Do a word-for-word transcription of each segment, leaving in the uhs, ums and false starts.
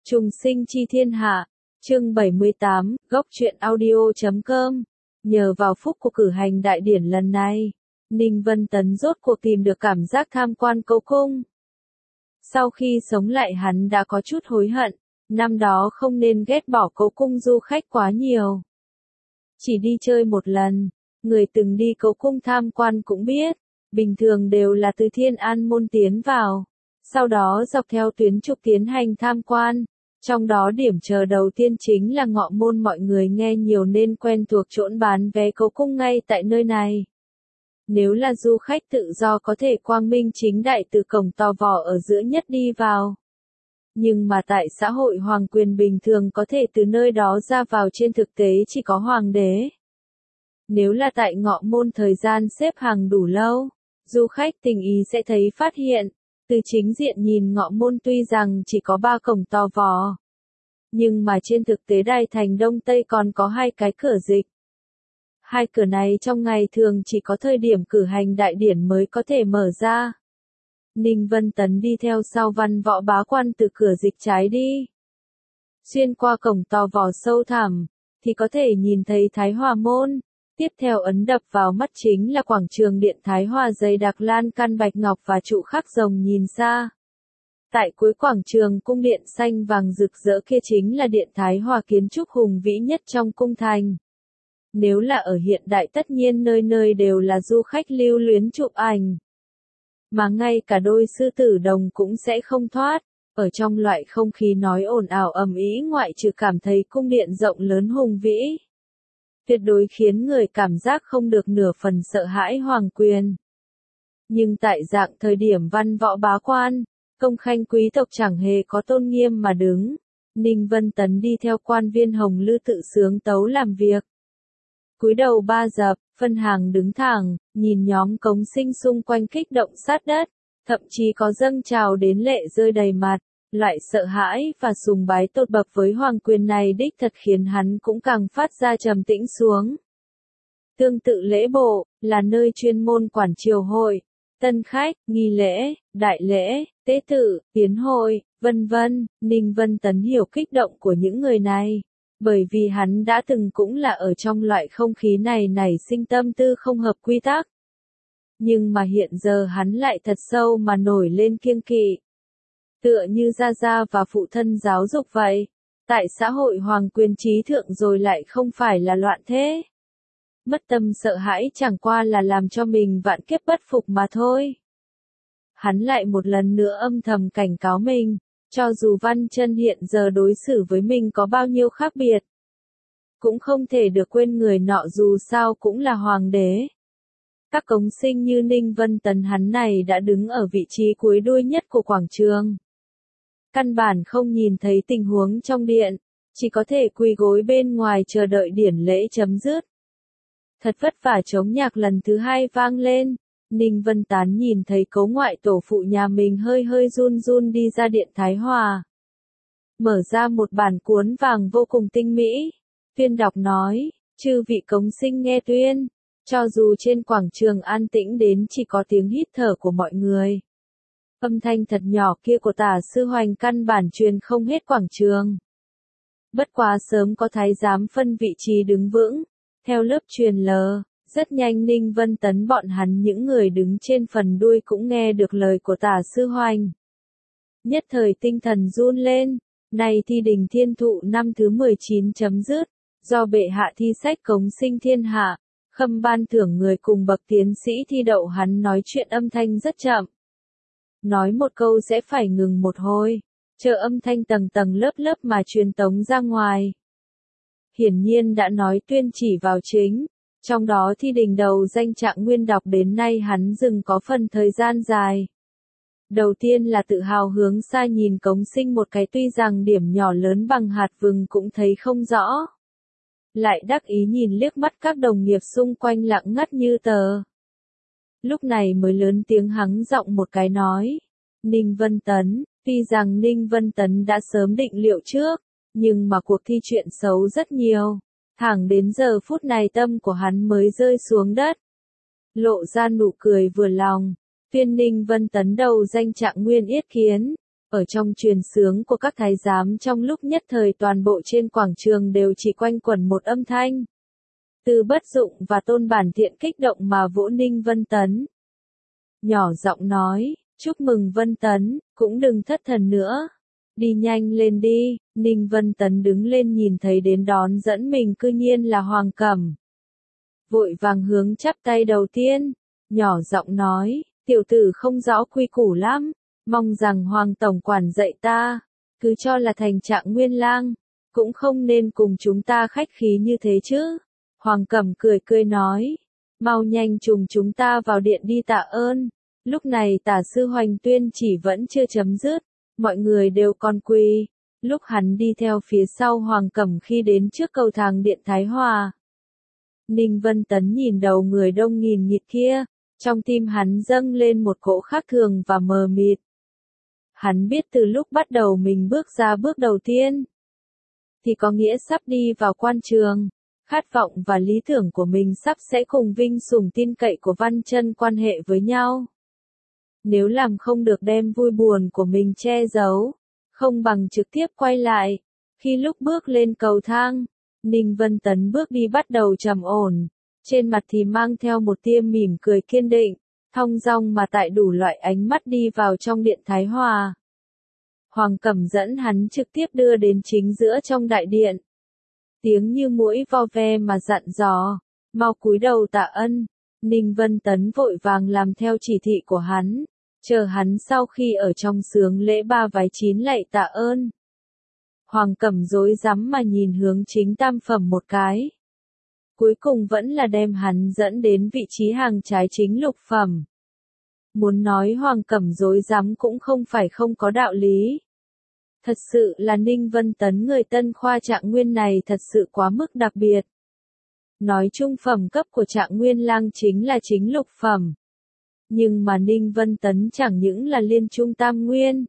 Trùng sinh chi thiên hạ, chương bảy mươi tám, góc truyện audio chấm com. Nhờ vào phúc của cử hành đại điển lần này, Ninh Vân Tấn rốt cuộc tìm được cảm giác tham quan Cấu Cung. Sau khi sống lại hắn đã có chút hối hận, năm đó không nên ghét bỏ Cấu Cung du khách quá nhiều. Chỉ đi chơi một lần, người từng đi Cấu Cung tham quan cũng biết, bình thường đều là từ Thiên An môn tiến vào, sau đó dọc theo tuyến trục tiến hành tham quan. Trong đó điểm chờ đầu tiên chính là Ngọ Môn, mọi người nghe nhiều nên quen thuộc chốn bán vé Cấu Cung ngay tại nơi này. Nếu là du khách tự do có thể quang minh chính đại từ cổng to vỏ ở giữa nhất đi vào. Nhưng mà tại xã hội hoàng quyền bình thường có thể từ nơi đó ra vào trên thực tế chỉ có hoàng đế. Nếu là tại Ngọ Môn thời gian xếp hàng đủ lâu, du khách tình ý sẽ thấy phát hiện. Từ chính diện nhìn Ngọ Môn tuy rằng chỉ có ba cổng to vò, nhưng mà trên thực tế Đài Thành Đông Tây còn có hai cái cửa dịch. Hai cửa này trong ngày thường chỉ có thời điểm cử hành đại điển mới có thể mở ra. Ninh Vân Tấn đi theo sau Văn Võ bá quan từ cửa dịch trái đi. Xuyên qua cổng to vò sâu thẳm, thì có thể nhìn thấy Thái Hòa Môn. Tiếp theo ấn đập vào mắt chính là quảng trường điện Thái Hòa dày đặc lan can bạch ngọc và trụ khắc rồng nhìn xa. Tại cuối quảng trường cung điện xanh vàng rực rỡ kia chính là điện Thái Hòa, kiến trúc hùng vĩ nhất trong cung thành. Nếu là ở hiện đại tất nhiên nơi nơi đều là du khách lưu luyến chụp ảnh. Mà ngay cả đôi sư tử đồng cũng sẽ không thoát, ở trong loại không khí nói ồn ào ầm ĩ ngoại trừ cảm thấy cung điện rộng lớn hùng vĩ. Tuyệt đối khiến người cảm giác không được nửa phần sợ hãi hoàng quyền. Nhưng tại dạng thời điểm văn võ bá quan, công khanh quý tộc chẳng hề có tôn nghiêm mà đứng, Ninh Vân Tấn đi theo quan viên Hồng Lư tự sướng tấu làm việc. Cúi đầu ba dập, phân hàng đứng thẳng, nhìn nhóm cống sinh xung quanh kích động sát đất, thậm chí có dâng trào đến lệ rơi đầy mặt. Loại sợ hãi và sùng bái tột bậc với hoàng quyền này đích thật khiến hắn cũng càng phát ra trầm tĩnh xuống. Tương tự lễ bộ, là nơi chuyên môn quản triều hội, tân khách, nghi lễ, đại lễ, tế tự, tiến hội, vân vân. Ninh Vân Tấn hiểu kích động của những người này, bởi vì hắn đã từng cũng là ở trong loại không khí này nảy sinh tâm tư không hợp quy tắc. Nhưng mà hiện giờ hắn lại thật sâu mà nổi lên kiêng kỵ. Tựa như gia gia và phụ thân giáo dục vậy, tại xã hội hoàng quyền trí thượng rồi lại không phải là loạn thế. Mất tâm sợ hãi chẳng qua là làm cho mình vạn kiếp bất phục mà thôi. Hắn lại một lần nữa âm thầm cảnh cáo mình, cho dù Văn Chân hiện giờ đối xử với mình có bao nhiêu khác biệt, cũng không thể được quên người nọ dù sao cũng là hoàng đế. Các cống sinh như Ninh Vân Tấn hắn này đã đứng ở vị trí cuối đuôi nhất của quảng trường. Căn bản không nhìn thấy tình huống trong điện, chỉ có thể quỳ gối bên ngoài chờ đợi điển lễ chấm dứt. Thật vất vả trống nhạc lần thứ hai vang lên, Ninh Vân Tán nhìn thấy Cấu ngoại tổ phụ nhà mình hơi hơi run run đi ra điện Thái Hòa. Mở ra một bản cuốn vàng vô cùng tinh mỹ, tuyên đọc nói, chư vị cống sinh nghe tuyên, cho dù trên quảng trường an tĩnh đến chỉ có tiếng hít thở của mọi người. Âm thanh thật nhỏ kia của Tả Sư Hoành căn bản truyền không hết quảng trường. Bất quá sớm có thái giám phân vị trí đứng vững, theo lớp truyền lờ, rất nhanh Ninh Vân Tấn bọn hắn những người đứng trên phần đuôi cũng nghe được lời của Tả Sư Hoành. Nhất thời tinh thần run lên, này thi đình thiên thụ năm thứ mười chín chấm dứt, do bệ hạ thi sách cống sinh thiên hạ, khâm ban thưởng người cùng bậc tiến sĩ thi đậu. Hắn nói chuyện âm thanh rất chậm. Nói một câu sẽ phải ngừng một hồi, chờ âm thanh tầng tầng lớp lớp mà truyền tống ra ngoài. Hiển nhiên đã nói tuyên chỉ vào chính, trong đó thi đình đầu danh Trạng Nguyên đọc đến nay hắn dừng có phần thời gian dài. Đầu tiên là tự hào hướng xa nhìn cống sinh một cái, tuy rằng điểm nhỏ lớn bằng hạt vừng cũng thấy không rõ. Lại đắc ý nhìn liếc mắt các đồng nghiệp xung quanh lặng ngắt như tờ. Lúc này mới lớn tiếng hắng giọng một cái nói, Ninh Vân Tấn, tuy rằng Ninh Vân Tấn đã sớm định liệu trước, nhưng mà cuộc thi chuyện xấu rất nhiều, thẳng đến giờ phút này tâm của hắn mới rơi xuống đất. Lộ ra nụ cười vừa lòng, tuyên Ninh Vân Tấn đầu danh Trạng Nguyên yết kiến, Ở trong truyền xướng của các thái giám trong lúc nhất thời toàn bộ trên quảng trường đều chỉ quanh quẩn một âm thanh. Từ Bất Dụng và Tôn Bản Thiện kích động mà vỗ Ninh Vân Tấn. Nhỏ giọng nói, chúc mừng Vân Tấn, cũng đừng thất thần nữa. Đi nhanh lên đi. Ninh Vân Tấn đứng lên nhìn thấy đến đón dẫn mình cư nhiên là Hoàng Cẩm. Vội vàng hướng chắp tay đầu tiên, nhỏ giọng nói, tiểu tử không rõ quy củ lắm, mong rằng Hoàng Tổng quản dạy ta, cứ cho là thành Trạng Nguyên lang, cũng không nên cùng chúng ta khách khí như thế chứ. Hoàng Cẩm cười cười nói, mau nhanh trùng chúng ta vào điện đi tạ ơn. Lúc này Tả sư Hoành Tuyên chỉ vẫn chưa chấm dứt, mọi người đều còn quỳ. Lúc hắn đi theo phía sau Hoàng Cẩm khi đến trước cầu thang điện Thái Hòa, Ninh Vân Tấn nhìn đầu người đông nghìn nghịt kia, trong tim hắn dâng lên một cỗ khác thường và mờ mịt. Hắn biết từ lúc bắt đầu mình bước ra bước đầu tiên, thì có nghĩa sắp đi vào quan trường, khát vọng và lý tưởng của mình sắp sẽ cùng vinh sủng tin cậy của Văn Chân quan hệ với nhau. Nếu làm không được đem vui buồn của mình che giấu, không bằng trực tiếp quay lại. Khi lúc bước lên cầu thang, Ninh Vân Tấn bước đi bắt đầu trầm ổn, trên mặt thì mang theo một tia mỉm cười kiên định, thong dong mà tại đủ loại ánh mắt đi vào trong điện Thái Hòa. Hoàng Cẩm dẫn hắn trực tiếp đưa đến chính giữa trong đại điện. Tiếng như muỗi vo ve mà dặn dò, mau cúi đầu tạ ân. Ninh Vân Tấn vội vàng làm theo chỉ thị của hắn, chờ hắn sau khi ở trong sướng lễ ba vái chín lạy tạ ơn. Hoàng Cẩm rối rắm mà nhìn hướng chính tam phẩm một cái. Cuối cùng vẫn là đem hắn dẫn đến vị trí hàng trái chính lục phẩm. Muốn nói Hoàng Cẩm rối rắm cũng không phải không có đạo lý. Thật sự là Ninh Vân Tấn người tân khoa Trạng Nguyên này thật sự quá mức đặc biệt. Nói chung phẩm cấp của Trạng Nguyên lang chính là chính lục phẩm. Nhưng mà Ninh Vân Tấn chẳng những là liên trung tam nguyên.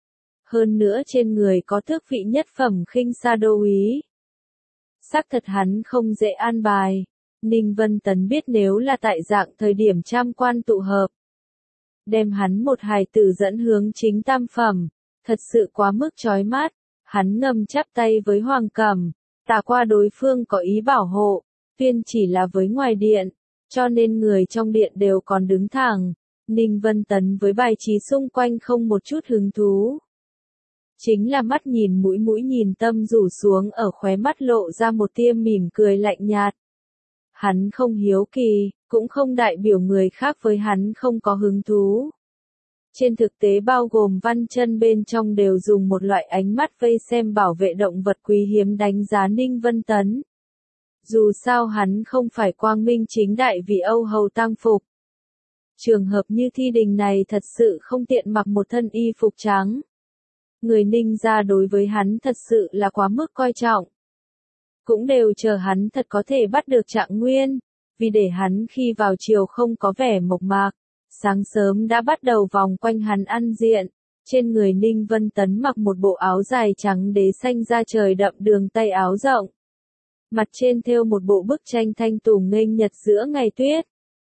Hơn nữa trên người có tước vị nhất phẩm khinh sa đô úy. Xác thật hắn không dễ an bài. Ninh Vân Tấn biết nếu là tại dạng thời điểm trăm quan tụ hợp, đem hắn một hài tử dẫn hướng chính tam phẩm, thật sự quá mức chói mắt. Hắn ngầm chắp tay với Hoàng Cẩm, tả qua đối phương có ý bảo hộ, tuyên chỉ là với ngoài điện, cho nên người trong điện đều còn đứng thẳng. Ninh Vân Tấn với bài trí xung quanh không một chút hứng thú. Chính là mắt nhìn mũi mũi nhìn tâm rủ xuống ở khóe mắt lộ ra một tia mỉm cười lạnh nhạt. Hắn không hiếu kỳ, cũng không đại biểu người khác với hắn không có hứng thú. Trên thực tế bao gồm Văn Chân bên trong đều dùng một loại ánh mắt vây xem bảo vệ động vật quý hiếm đánh giá Ninh Vân Tấn. Dù sao hắn không phải quang minh chính đại vì Âu hầu tang phục. Trường hợp như Thi Đình này thật sự không tiện mặc một thân y phục trắng. Người Ninh gia đối với hắn thật sự là quá mức coi trọng. Cũng đều chờ hắn thật có thể bắt được Trạng Nguyên, vì để hắn khi vào chiều không có vẻ mộc mạc. Sáng sớm đã bắt đầu vòng quanh hắn ăn diện, trên người Ninh Vân Tấn mặc một bộ áo dài trắng đế xanh da trời đậm đường tay áo rộng. Mặt trên thêu một bộ bức tranh thanh tùng nghênh nhật giữa ngày tuyết.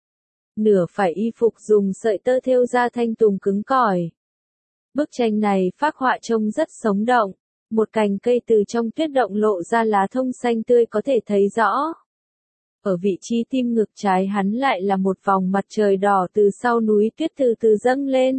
Nửa phải y phục dùng sợi tơ thêu ra thanh tùng cứng cỏi. Bức tranh này phác họa trông rất sống động, một cành cây từ trong tuyết động lộ ra lá thông xanh tươi có thể thấy rõ. Ở vị trí tim ngực trái hắn lại là một vòng mặt trời đỏ từ sau núi tuyết từ từ dâng lên.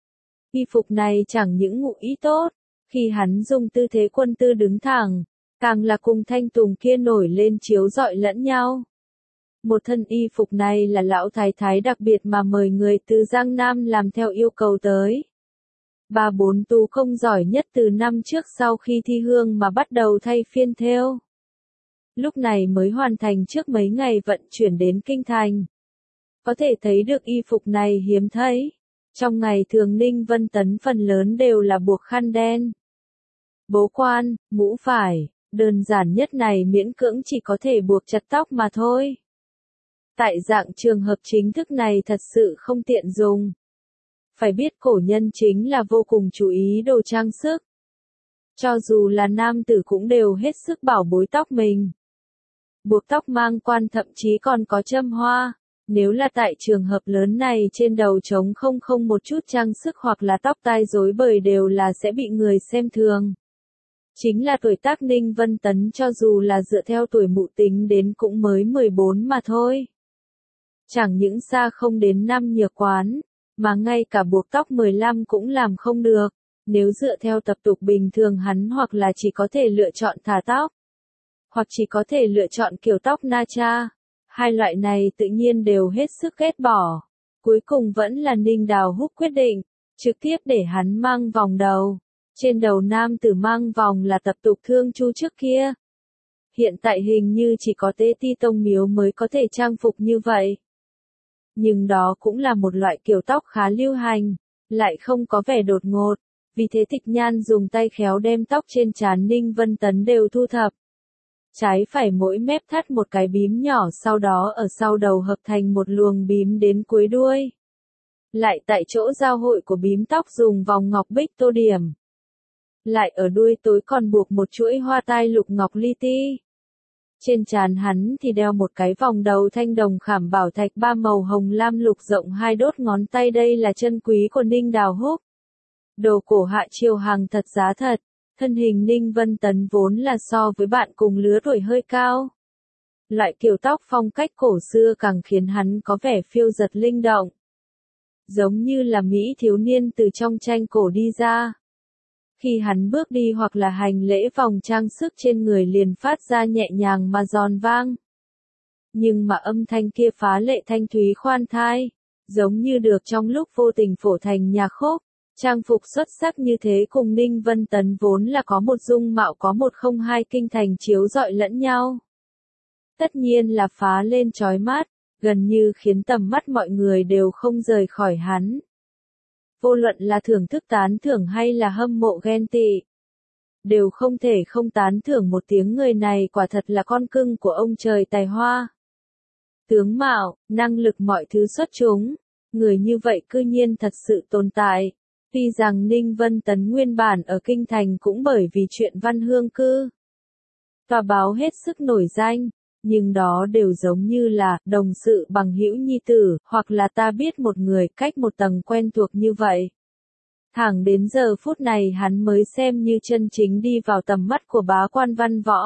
Y phục này chẳng những ngụ ý tốt, khi hắn dùng tư thế quân tư đứng thẳng, càng là cùng thanh tùng kia nổi lên chiếu rọi lẫn nhau. Một thân y phục này là lão thái thái đặc biệt mà mời người từ Giang Nam làm theo yêu cầu tới. Ba bốn tú công giỏi nhất từ năm trước sau khi thi hương mà bắt đầu thay phiên thêu. Lúc này mới hoàn thành trước mấy ngày vận chuyển đến Kinh Thành. Có thể thấy được y phục này hiếm thấy. Trong ngày thường Ninh Vân Tấn phần lớn đều là buộc khăn đen. Bố quan, mũ vải, đơn giản nhất này miễn cưỡng chỉ có thể buộc chặt tóc mà thôi. Tại dạng trường hợp chính thức này thật sự không tiện dùng. Phải biết cổ nhân chính là vô cùng chú ý đồ trang sức. Cho dù là nam tử cũng đều hết sức bảo bối tóc mình. Buộc tóc mang quan thậm chí còn có châm hoa. Nếu là tại trường hợp lớn này trên đầu trống không không một chút trang sức hoặc là tóc tai rối bời đều là sẽ bị người xem thường. Chính là tuổi tác Ninh Vân Tấn cho dù là dựa theo tuổi mụ tính đến cũng mới mười bốn mà thôi. Chẳng những xa không đến năm nhược quán, mà ngay cả buộc tóc mười lăm cũng làm không được. Nếu dựa theo tập tục bình thường hắn hoặc là chỉ có thể lựa chọn thả tóc, hoặc chỉ có thể lựa chọn kiểu tóc na cha. Hai loại này tự nhiên đều hết sức ghét bỏ. Cuối cùng vẫn là Ninh Đào Húc quyết định, trực tiếp để hắn mang vòng đầu. Trên đầu nam tử mang vòng là tập tục thương chu trước kia. Hiện tại hình như chỉ có Tế Ti Tông miếu mới có thể trang phục như vậy. Nhưng đó cũng là một loại kiểu tóc khá lưu hành, lại không có vẻ đột ngột. Vì thế Tịch Nhan dùng tay khéo đem tóc trên trán Ninh Vân Tấn đều thu thập. Trái phải mỗi mép thắt một cái bím nhỏ, sau đó ở sau đầu hợp thành một luồng bím đến cuối đuôi. Lại tại chỗ giao hội của bím tóc dùng vòng ngọc bích tô điểm. Lại ở đuôi tối còn buộc một chuỗi hoa tai lục ngọc li ti. Trên trán hắn thì đeo một cái vòng đầu thanh đồng khảm bảo thạch ba màu hồng lam lục rộng hai đốt ngón tay, đây là chân quý của Ninh Đào Húc. Đồ cổ hạ triều hàng thật giá thật. Thân hình Ninh Vân Tấn vốn là so với bạn cùng lứa tuổi hơi cao. Loại kiểu tóc phong cách cổ xưa càng khiến hắn có vẻ phiêu dật linh động. Giống như là Mỹ thiếu niên từ trong tranh cổ đi ra. Khi hắn bước đi hoặc là hành lễ, vòng trang sức trên người liền phát ra nhẹ nhàng mà giòn vang. Nhưng mà âm thanh kia phá lệ thanh thúy khoan thai, giống như được trong lúc vô tình phổ thành nhạc khúc. Trang phục xuất sắc như thế cùng Ninh Vân Tấn vốn là có một dung mạo có một không hai kinh thành chiếu rọi lẫn nhau. Tất nhiên là phá lên chói mắt, gần như khiến tầm mắt mọi người đều không rời khỏi hắn. Vô luận là thưởng thức tán thưởng hay là hâm mộ ghen tị, đều không thể không tán thưởng một tiếng, người này quả thật là con cưng của ông trời tài hoa. Tướng mạo, năng lực mọi thứ xuất chúng, người như vậy cư nhiên thật sự tồn tại. Tuy rằng Ninh Vân Tấn nguyên bản ở kinh thành cũng bởi vì chuyện Văn Hương Cư tòa báo hết sức nổi danh, nhưng đó đều giống như là đồng sự bằng hữu nhi tử, hoặc là ta biết một người cách một tầng quen thuộc như vậy. Thẳng đến giờ phút này hắn mới xem như chân chính đi vào tầm mắt của bá quan văn võ.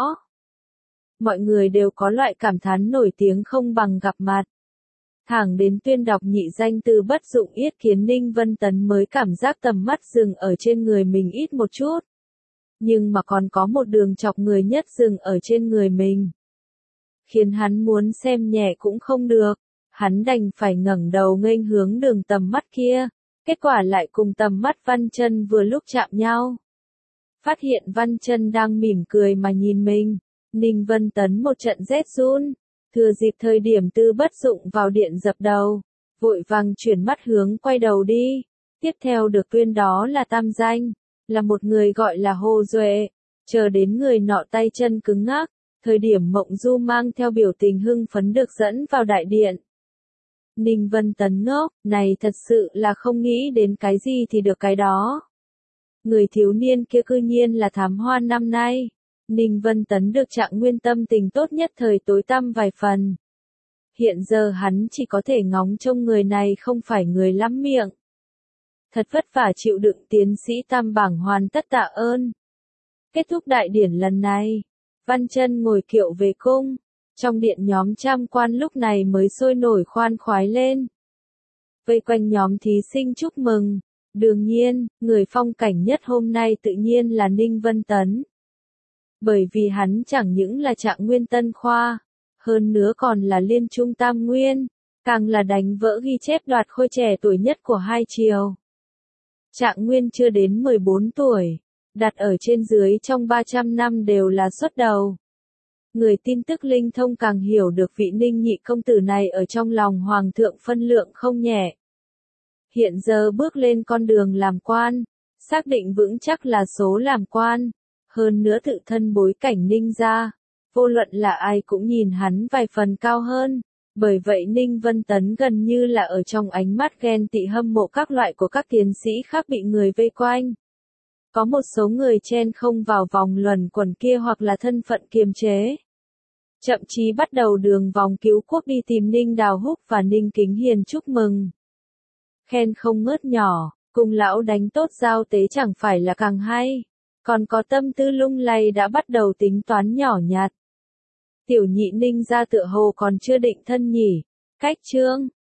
Mọi người đều có loại cảm thán nổi tiếng không bằng gặp mặt. Thẳng đến tuyên đọc nhị danh từ Bất Dụng Yết Kiến, Ninh Vân Tấn mới cảm giác tầm mắt dừng ở trên người mình ít một chút. Nhưng mà còn có một đường chọc người nhất dừng ở trên người mình. Khiến hắn muốn xem nhẹ cũng không được. Hắn đành phải ngẩng đầu nghênh hướng đường tầm mắt kia. Kết quả lại cùng tầm mắt Văn Chân vừa lúc chạm nhau. Phát hiện Văn Chân đang mỉm cười mà nhìn mình. Ninh Vân Tấn một trận rét run. Thừa dịp thời điểm Tư Bất Dụng vào điện dập đầu, vội vàng chuyển mắt hướng quay đầu đi. Tiếp theo được tuyên đó là tam danh, là một người gọi là Hồ Duệ. Chờ đến người nọ tay chân cứng ngắc, thời điểm Mộng Du mang theo biểu tình hưng phấn được dẫn vào đại điện. Ninh Vân Tấn ngốc, này thật sự là không nghĩ đến cái gì thì được cái đó. Người thiếu niên kia cư nhiên là Thám Hoa năm nay. Ninh Vân Tấn được Trạng Nguyên tâm tình tốt nhất thời tối tăm vài phần. Hiện giờ hắn chỉ có thể ngóng trông người này không phải người lắm miệng. Thật vất vả chịu đựng tiến sĩ tam bảng hoàn tất tạ ơn. Kết thúc đại điển lần này, Văn Chân ngồi kiệu về cung. Trong điện nhóm trăm quan lúc này mới sôi nổi khoan khoái lên. Vây quanh nhóm thí sinh chúc mừng. Đương nhiên, người phong cảnh nhất hôm nay tự nhiên là Ninh Vân Tấn. Bởi vì hắn chẳng những là Trạng Nguyên tân khoa, hơn nữa còn là Liên Trung tam nguyên, càng là đánh vỡ ghi chép đoạt khôi trẻ tuổi nhất của hai triều. Trạng Nguyên chưa đến mười bốn tuổi, đặt ở trên dưới trong ba trăm năm đều là xuất đầu. Người tin tức linh thông càng hiểu được vị Ninh nhị công tử này ở trong lòng hoàng thượng phân lượng không nhẹ. Hiện giờ bước lên con đường làm quan, xác định vững chắc là số làm quan. Hơn nữa tự thân bối cảnh Ninh gia, vô luận là ai cũng nhìn hắn vài phần cao hơn. Bởi vậy Ninh Vân Tấn gần như là ở trong ánh mắt ghen tị hâm mộ các loại của các tiến sĩ khác bị người vây quanh. Có một số người chen không vào vòng luẩn quẩn kia hoặc là thân phận kiềm chế. Chậm chí bắt đầu đường vòng cứu quốc đi tìm Ninh Đào Húc và Ninh Kính Hiền chúc mừng. Khen không ngớt nhỏ, cùng lão đánh tốt giao tế chẳng phải là càng hay. Còn có tâm tư lung lay đã bắt đầu tính toán nhỏ nhặt. Tiểu nhị Ninh ra tựa hồ còn chưa định thân nhỉ. Cách trương,